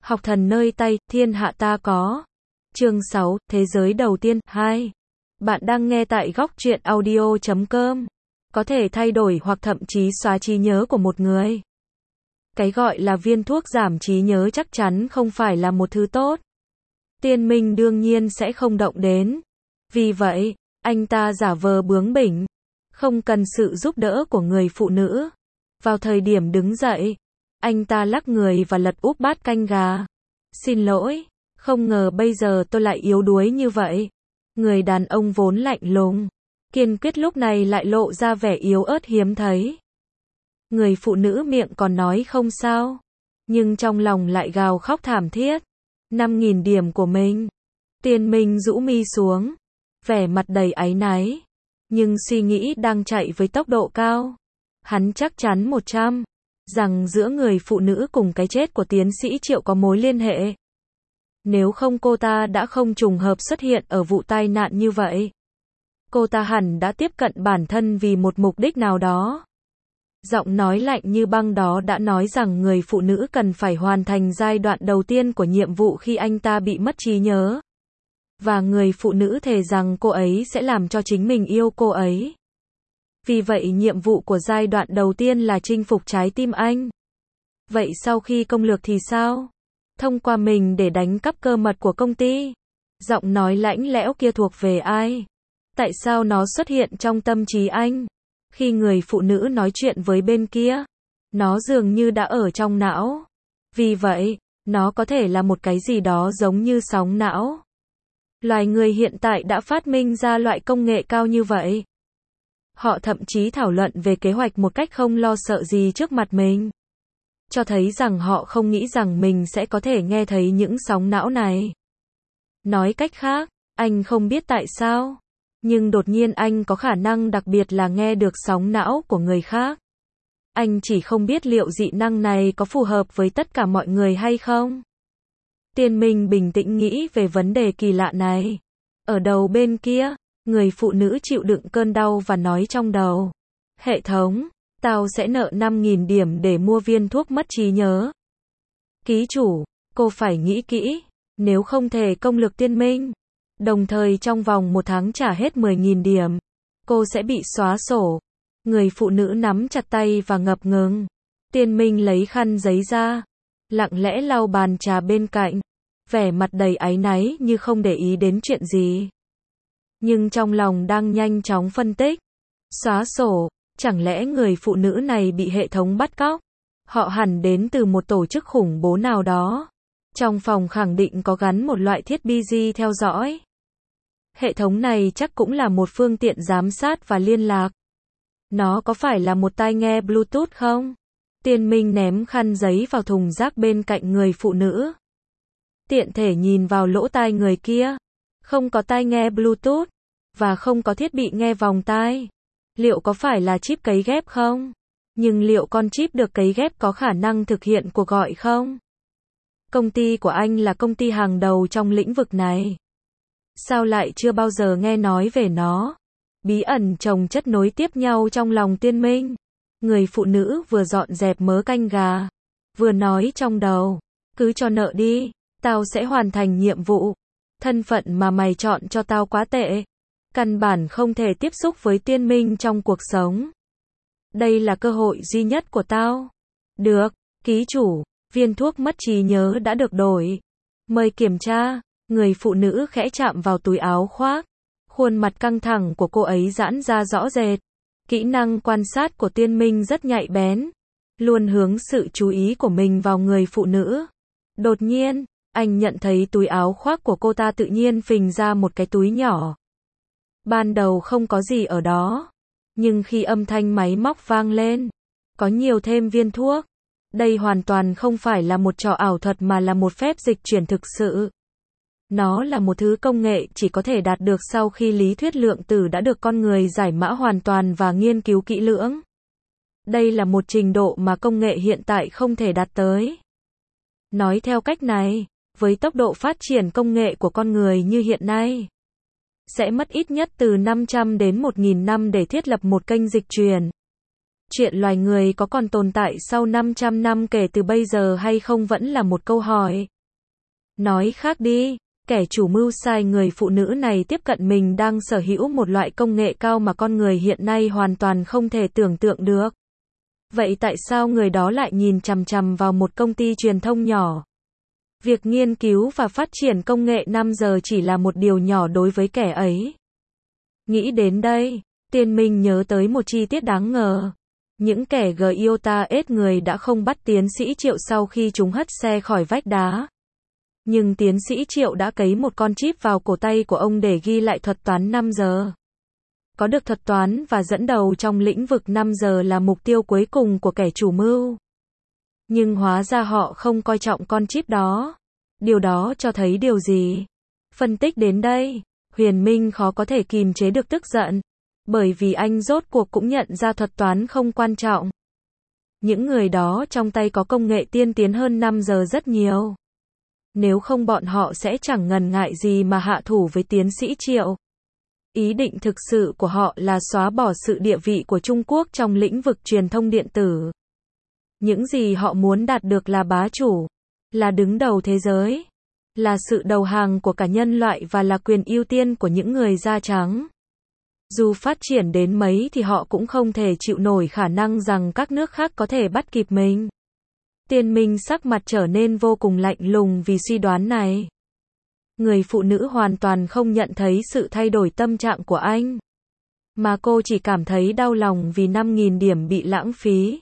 Học thần nơi Tay, thiên hạ ta có. Chương 6, Thế giới đầu tiên, 2. Bạn đang nghe tại góc truyện audio.com. Có thể thay đổi hoặc thậm chí xóa trí nhớ của một người. Cái gọi là viên thuốc giảm trí nhớ chắc chắn không phải là một thứ tốt. Tiên Minh đương nhiên sẽ không động đến. Vì vậy, anh ta giả vờ bướng bỉnh, không cần sự giúp đỡ của người phụ nữ. Vào thời điểm đứng dậy, anh ta lắc người và lật úp bát canh gà. Xin lỗi, không ngờ bây giờ tôi lại yếu đuối như vậy. Người đàn ông vốn lạnh lùng, kiên quyết lúc này lại lộ ra vẻ yếu ớt hiếm thấy. Người phụ nữ miệng còn nói không sao, nhưng trong lòng lại gào khóc thảm thiết. 5.000 điểm của mình. Tiên Minh rũ mi xuống, vẻ mặt đầy áy náy, nhưng suy nghĩ đang chạy với tốc độ cao. Hắn chắc chắn 100 rằng giữa người phụ nữ cùng cái chết của tiến sĩ Triệu có mối liên hệ. Nếu không cô ta đã không trùng hợp xuất hiện ở vụ tai nạn như vậy. Cô ta hẳn đã tiếp cận bản thân vì một mục đích nào đó. Giọng nói lạnh như băng đó đã nói rằng người phụ nữ cần phải hoàn thành giai đoạn đầu tiên của nhiệm vụ khi anh ta bị mất trí nhớ. Và người phụ nữ thề rằng cô ấy sẽ làm cho chính mình yêu cô ấy. Vì vậy nhiệm vụ của giai đoạn đầu tiên là chinh phục trái tim anh. Vậy sau khi công lược thì sao? Thông qua mình để đánh cắp cơ mật của công ty. Giọng nói lạnh lẽo kia thuộc về ai? Tại sao nó xuất hiện trong tâm trí anh? Khi người phụ nữ nói chuyện với bên kia, nó dường như đã ở trong não. Vì vậy, nó có thể là một cái gì đó giống như sóng não. Loài người hiện tại đã phát minh ra loại công nghệ cao như vậy. Họ thậm chí thảo luận về kế hoạch một cách không lo sợ gì trước mặt mình. Cho thấy rằng họ không nghĩ rằng mình sẽ có thể nghe thấy những sóng não này. Nói cách khác, anh không biết tại sao, nhưng đột nhiên anh có khả năng đặc biệt là nghe được sóng não của người khác. Anh chỉ không biết liệu dị năng này có phù hợp với tất cả mọi người hay không. Tiên Minh bình tĩnh nghĩ về vấn đề kỳ lạ này. Ở đầu bên kia, người phụ nữ chịu đựng cơn đau và nói trong đầu. Hệ thống, tao sẽ nợ 5.000 điểm để mua viên thuốc mất trí nhớ. Ký chủ, cô phải nghĩ kỹ, nếu không thể công lực Tiên Minh. Đồng thời trong vòng 1 tháng trả hết 10.000 điểm, cô sẽ bị xóa sổ. Người phụ nữ nắm chặt tay và ngập ngừng. Tiên Minh lấy khăn giấy ra, lặng lẽ lau bàn trà bên cạnh, vẻ mặt đầy áy náy như không để ý đến chuyện gì. Nhưng trong lòng đang nhanh chóng phân tích. Xóa sổ, chẳng lẽ người phụ nữ này bị hệ thống bắt cóc? Họ hẳn đến từ một tổ chức khủng bố nào đó. Trong phòng khẳng định có gắn một loại thiết bị gì theo dõi. Hệ thống này chắc cũng là một phương tiện giám sát và liên lạc. Nó có phải là một tai nghe Bluetooth không? Tiên Minh ném khăn giấy vào thùng rác bên cạnh người phụ nữ. Tiện thể nhìn vào lỗ tai người kia. Không có tai nghe Bluetooth, và không có thiết bị nghe vòng tai. Liệu có phải là chip cấy ghép không? Nhưng liệu con chip được cấy ghép có khả năng thực hiện cuộc gọi không? Công ty của anh là công ty hàng đầu trong lĩnh vực này. Sao lại chưa bao giờ nghe nói về nó? Bí ẩn chồng chất nối tiếp nhau trong lòng Tiên Minh. Người phụ nữ vừa dọn dẹp mớ canh gà, vừa nói trong đầu. Cứ cho nợ đi, tao sẽ hoàn thành nhiệm vụ. Thân phận mà mày chọn cho tao quá tệ. Căn bản không thể tiếp xúc với Tiên Minh trong cuộc sống. Đây là cơ hội duy nhất của tao. Được, ký chủ, viên thuốc mất trí nhớ đã được đổi. Mời kiểm tra. Người phụ nữ khẽ chạm vào túi áo khoác. Khuôn mặt căng thẳng của cô ấy giãn ra rõ rệt. Kỹ năng quan sát của Tiên Minh rất nhạy bén. Luôn hướng sự chú ý của mình vào người phụ nữ. Đột nhiên, anh nhận thấy túi áo khoác của cô ta tự nhiên phình ra một cái túi nhỏ. Ban đầu không có gì ở đó. Nhưng khi âm thanh máy móc vang lên, có nhiều thêm viên thuốc. Đây hoàn toàn không phải là một trò ảo thuật mà là một phép dịch chuyển thực sự. Nó là một thứ công nghệ chỉ có thể đạt được sau khi lý thuyết lượng tử đã được con người giải mã hoàn toàn và nghiên cứu kỹ lưỡng. Đây là một trình độ mà công nghệ hiện tại không thể đạt tới. Nói theo cách này, với tốc độ phát triển công nghệ của con người như hiện nay, sẽ mất ít nhất từ 500 đến 1.000 năm để thiết lập một kênh dịch truyền. Chuyện loài người có còn tồn tại sau 500 năm kể từ bây giờ hay không vẫn là một câu hỏi. Nói khác đi, kẻ chủ mưu sai người phụ nữ này tiếp cận mình đang sở hữu một loại công nghệ cao mà con người hiện nay hoàn toàn không thể tưởng tượng được. Vậy tại sao người đó lại nhìn chằm chằm vào một công ty truyền thông nhỏ? Việc nghiên cứu và phát triển công nghệ 5 giờ chỉ là một điều nhỏ đối với kẻ ấy. Nghĩ đến đây, Tiên Minh nhớ tới một chi tiết đáng ngờ. Những kẻ Giota ết người đã không bắt tiến sĩ Triệu sau khi chúng hất xe khỏi vách đá. Nhưng tiến sĩ Triệu đã cấy một con chip vào cổ tay của ông để ghi lại thuật toán 5 giờ. Có được thuật toán và dẫn đầu trong lĩnh vực 5 giờ là mục tiêu cuối cùng của kẻ chủ mưu. Nhưng hóa ra họ không coi trọng con chip đó. Điều đó cho thấy điều gì? Phân tích đến đây, Huyền Minh khó có thể kìm chế được tức giận. Bởi vì anh rốt cuộc cũng nhận ra thuật toán không quan trọng. Những người đó trong tay có công nghệ tiên tiến hơn 5 giờ rất nhiều. Nếu không bọn họ sẽ chẳng ngần ngại gì mà hạ thủ với tiến sĩ Triệu. Ý định thực sự của họ là xóa bỏ sự địa vị của Trung Quốc trong lĩnh vực truyền thông điện tử. Những gì họ muốn đạt được là bá chủ, là đứng đầu thế giới, là sự đầu hàng của cả nhân loại và là quyền ưu tiên của những người da trắng. Dù phát triển đến mấy thì họ cũng không thể chịu nổi khả năng rằng các nước khác có thể bắt kịp mình. Tiên Minh sắc mặt trở nên vô cùng lạnh lùng vì suy đoán này. Người phụ nữ hoàn toàn không nhận thấy sự thay đổi tâm trạng của anh. Mà cô chỉ cảm thấy đau lòng vì 5.000 điểm bị lãng phí.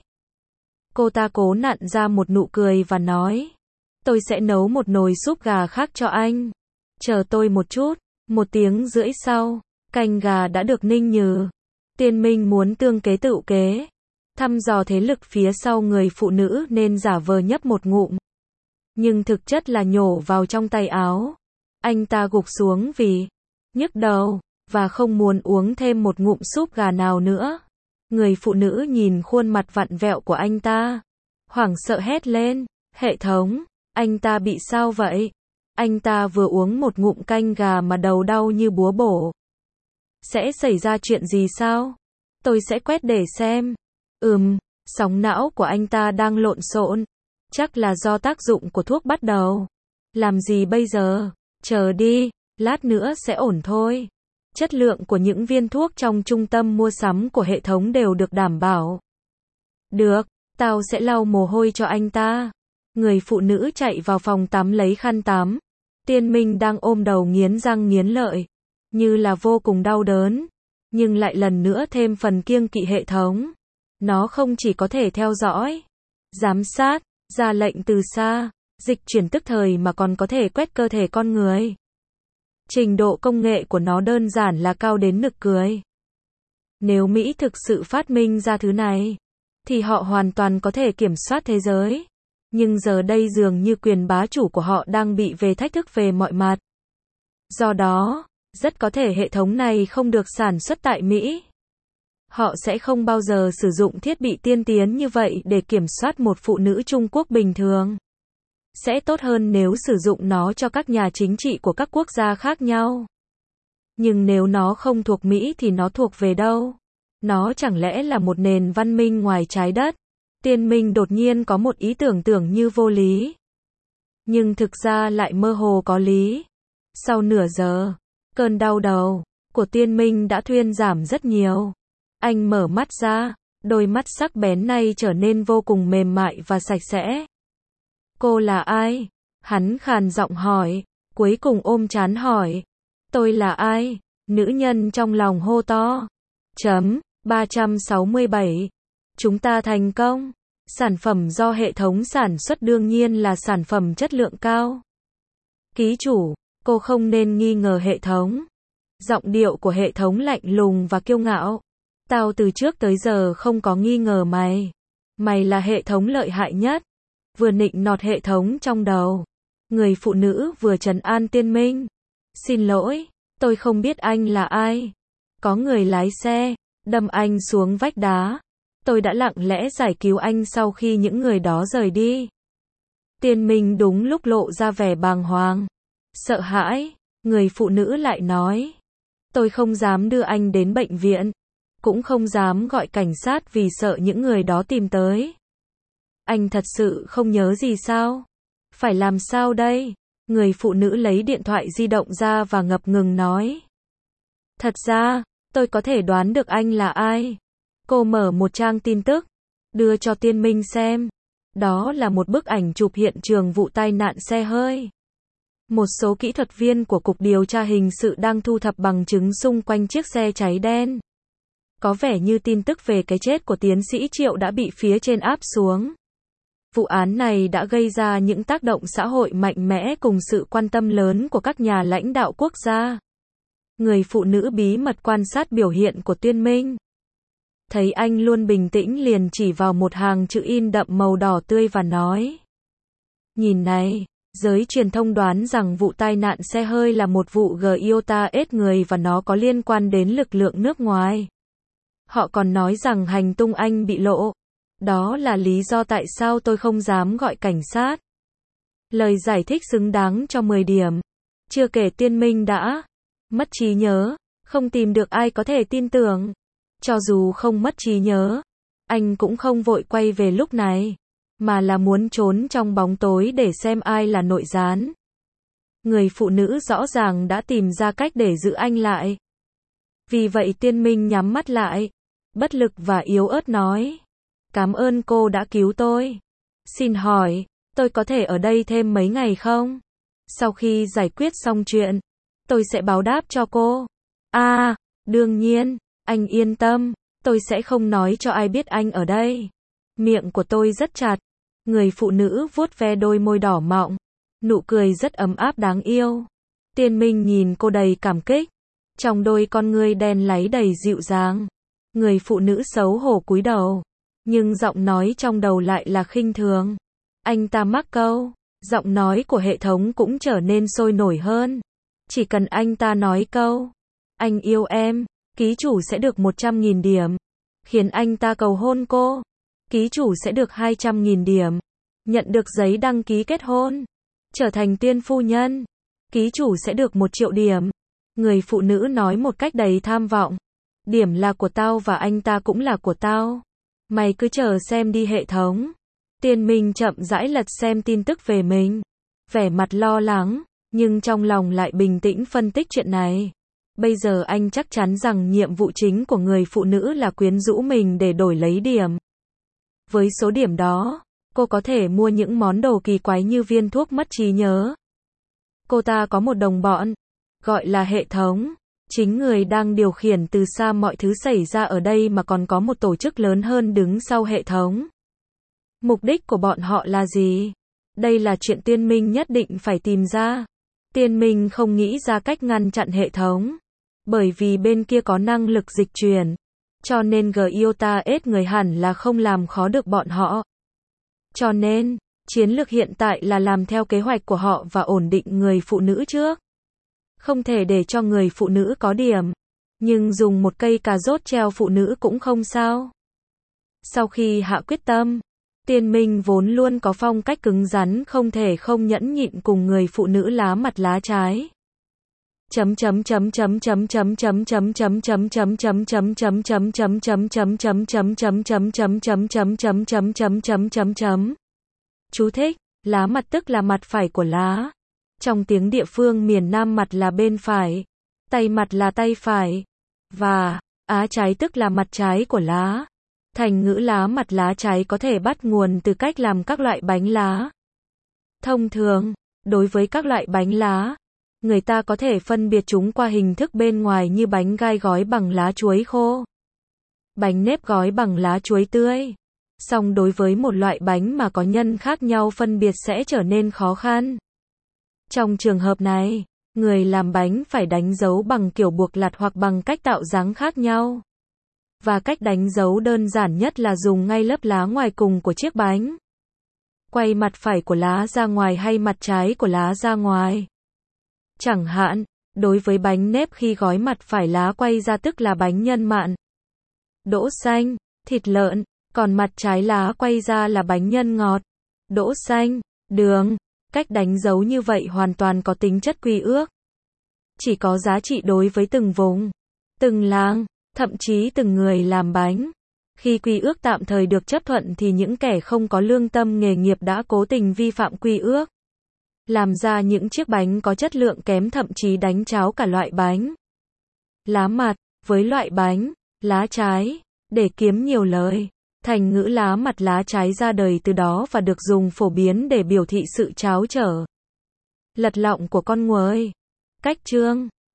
Cô ta cố nặn ra một nụ cười và nói. Tôi sẽ nấu một nồi súp gà khác cho anh. Chờ tôi một chút. 1 tiếng rưỡi sau, canh gà đã được ninh nhừ. Tiên Minh muốn tương kế tựu kế. Thăm dò thế lực phía sau người phụ nữ nên giả vờ nhấp một ngụm. Nhưng thực chất là nhổ vào trong tay áo. Anh ta gục xuống vì nhức đầu, và không muốn uống thêm một ngụm súp gà nào nữa. Người phụ nữ nhìn khuôn mặt vặn vẹo của anh ta. Hoảng sợ hét lên, hệ thống, anh ta bị sao vậy? Anh ta vừa uống một ngụm canh gà mà đầu đau như búa bổ. Sẽ xảy ra chuyện gì sao? Tôi sẽ quét để xem. Sóng não của anh ta đang lộn xộn. Chắc là do tác dụng của thuốc bắt đầu. Làm gì bây giờ? Chờ đi, lát nữa sẽ ổn thôi. Chất lượng của những viên thuốc trong trung tâm mua sắm của hệ thống đều được đảm bảo. Được, tao sẽ lau mồ hôi cho anh ta. Người phụ nữ chạy vào phòng tắm lấy khăn tắm. Tiên Minh đang ôm đầu nghiến răng nghiến lợi. Như là vô cùng đau đớn. Nhưng lại lần nữa thêm phần kiêng kỵ hệ thống. Nó không chỉ có thể theo dõi, giám sát, ra lệnh từ xa, dịch chuyển tức thời mà còn có thể quét cơ thể con người. Trình độ công nghệ của nó đơn giản là cao đến nực cười. Nếu Mỹ thực sự phát minh ra thứ này, thì họ hoàn toàn có thể kiểm soát thế giới. Nhưng giờ đây dường như quyền bá chủ của họ đang bị về thách thức về mọi mặt. Do đó, rất có thể hệ thống này không được sản xuất tại Mỹ. Họ sẽ không bao giờ sử dụng thiết bị tiên tiến như vậy để kiểm soát một phụ nữ Trung Quốc bình thường. Sẽ tốt hơn nếu sử dụng nó cho các nhà chính trị của các quốc gia khác nhau. Nhưng nếu nó không thuộc Mỹ thì nó thuộc về đâu? Nó chẳng lẽ là một nền văn minh ngoài trái đất? Tiên Minh đột nhiên có một ý tưởng tưởng như vô lý. Nhưng thực ra lại mơ hồ có lý. Sau nửa giờ, cơn đau đầu của Tiên Minh đã thuyên giảm rất nhiều. Anh mở mắt ra, đôi mắt sắc bén này trở nên vô cùng mềm mại và sạch sẽ. Cô là ai? Hắn khàn giọng hỏi, cuối cùng ôm trán hỏi. Tôi là ai? Nữ nhân trong lòng hô to. 367. Chúng ta thành công. Sản phẩm do hệ thống sản xuất đương nhiên là sản phẩm chất lượng cao. Ký chủ, cô không nên nghi ngờ hệ thống. Giọng điệu của hệ thống lạnh lùng và kiêu ngạo. Tao từ trước tới giờ không có nghi ngờ mày. Mày là hệ thống lợi hại nhất. Vừa nịnh nọt hệ thống trong đầu. Người phụ nữ vừa trấn an Tiên Minh. Xin lỗi, tôi không biết anh là ai. Có người lái xe, đâm anh xuống vách đá. Tôi đã lặng lẽ giải cứu anh sau khi những người đó rời đi. Tiên Minh đúng lúc lộ ra vẻ bàng hoàng. Sợ hãi, người phụ nữ lại nói. Tôi không dám đưa anh đến bệnh viện. Cũng không dám gọi cảnh sát vì sợ những người đó tìm tới. Anh thật sự không nhớ gì sao? Phải làm sao đây? Người phụ nữ lấy điện thoại di động ra và ngập ngừng nói. Thật ra, tôi có thể đoán được anh là ai. Cô mở một trang tin tức, đưa cho Tiên Minh xem. Đó là một bức ảnh chụp hiện trường vụ tai nạn xe hơi. Một số kỹ thuật viên của Cục Điều tra Hình sự đang thu thập bằng chứng xung quanh chiếc xe cháy đen. Có vẻ như tin tức về cái chết của tiến sĩ Triệu đã bị phía trên áp xuống. Vụ án này đã gây ra những tác động xã hội mạnh mẽ cùng sự quan tâm lớn của các nhà lãnh đạo quốc gia. Người phụ nữ bí mật quan sát biểu hiện của Tiên Minh. Thấy anh luôn bình tĩnh liền chỉ vào một hàng chữ in đậm màu đỏ tươi và nói. Nhìn này, giới truyền thông đoán rằng vụ tai nạn xe hơi là một vụ Toyota S người và nó có liên quan đến lực lượng nước ngoài. Họ còn nói rằng hành tung anh bị lộ. Đó là lý do tại sao tôi không dám gọi cảnh sát. Lời giải thích xứng đáng cho 10 điểm. Chưa kể Tiên Minh đã mất trí nhớ, không tìm được ai có thể tin tưởng. Cho dù không mất trí nhớ, anh cũng không vội quay về lúc này, mà là muốn trốn trong bóng tối để xem ai là nội gián. Người phụ nữ rõ ràng đã tìm ra cách để giữ anh lại. Vì vậy Tiên Minh nhắm mắt lại, bất lực và yếu ớt nói. Cảm ơn cô đã cứu tôi. Xin hỏi, tôi có thể ở đây thêm mấy ngày không? Sau khi giải quyết xong chuyện, tôi sẽ báo đáp cho cô. Đương nhiên, anh yên tâm, tôi sẽ không nói cho ai biết anh ở đây. Miệng của tôi rất chặt. Người phụ nữ vuốt ve đôi môi đỏ mọng. Nụ cười rất ấm áp đáng yêu. Tiên Minh nhìn cô đầy cảm kích. Trong đôi con ngươi đen láy đầy dịu dàng. Người phụ nữ xấu hổ cúi đầu. Nhưng giọng nói trong đầu lại là khinh thường. Anh ta mắc câu. Giọng nói của hệ thống cũng trở nên sôi nổi hơn. Chỉ cần anh ta nói câu. Anh yêu em. Ký chủ sẽ được 100.000 điểm. Khiến anh ta cầu hôn cô. Ký chủ sẽ được 200.000 điểm. Nhận được giấy đăng ký kết hôn. Trở thành tiên phu nhân. Ký chủ sẽ được 1 triệu điểm. Người phụ nữ nói một cách đầy tham vọng. Điểm là của tao và anh ta cũng là của tao. Mày cứ chờ xem đi hệ thống. Tiên Minh chậm rãi lật xem tin tức về mình. Vẻ mặt lo lắng, nhưng trong lòng lại bình tĩnh phân tích chuyện này. Bây giờ anh chắc chắn rằng nhiệm vụ chính của người phụ nữ là quyến rũ mình để đổi lấy điểm. Với số điểm đó, cô có thể mua những món đồ kỳ quái như viên thuốc mất trí nhớ. Cô ta có một đồng bọn, gọi là hệ thống. Chính người đang điều khiển từ xa mọi thứ xảy ra ở đây mà còn có một tổ chức lớn hơn đứng sau hệ thống. Mục đích của bọn họ là gì? Đây là chuyện Tiên Minh nhất định phải tìm ra. Tiên Minh không nghĩ ra cách ngăn chặn hệ thống. Bởi vì bên kia có năng lực dịch chuyển. Cho nên Toyota S người hẳn là không làm khó được bọn họ. Cho nên, chiến lược hiện tại là làm theo kế hoạch của họ và ổn định người phụ nữ trước. Không thể để cho người phụ nữ có điểm. Nhưng dùng một cây cà rốt treo phụ nữ cũng không sao. Sau khi hạ quyết tâm, Tiên Minh vốn luôn có phong cách cứng rắn không thể không nhẫn nhịn cùng người phụ nữ lá mặt lá trái. Chú thích: lá mặt tức là mặt phải của lá. Trong tiếng địa phương miền Nam mặt là bên phải, tay mặt là tay phải, và á trái tức là mặt trái của lá. Thành ngữ lá mặt lá trái có thể bắt nguồn từ cách làm các loại bánh lá. Thông thường, đối với các loại bánh lá, người ta có thể phân biệt chúng qua hình thức bên ngoài như bánh gai gói bằng lá chuối khô, bánh nếp gói bằng lá chuối tươi. Song đối với một loại bánh mà có nhân khác nhau phân biệt sẽ trở nên khó khăn. Trong trường hợp này, người làm bánh phải đánh dấu bằng kiểu buộc lặt hoặc bằng cách tạo dáng khác nhau. Và cách đánh dấu đơn giản nhất là dùng ngay lớp lá ngoài cùng của chiếc bánh. Quay mặt phải của lá ra ngoài hay mặt trái của lá ra ngoài. Chẳng hạn, đối với bánh nếp khi gói mặt phải lá quay ra tức là bánh nhân mặn, đỗ xanh, thịt lợn, còn mặt trái lá quay ra là bánh nhân ngọt, đỗ xanh, đường. Cách đánh dấu như vậy hoàn toàn có tính chất quy ước. Chỉ có giá trị đối với từng vùng, từng làng, thậm chí từng người làm bánh. Khi quy ước tạm thời được chấp thuận thì những kẻ không có lương tâm nghề nghiệp đã cố tình vi phạm quy ước. làm ra những chiếc bánh có chất lượng kém, thậm chí đánh cháo cả loại bánh lá mặt với loại bánh lá trái để kiếm nhiều lời. Thành ngữ lá mặt lá trái ra đời từ đó và được dùng phổ biến để biểu thị sự tráo trở, lật lọng của con người. Cách chương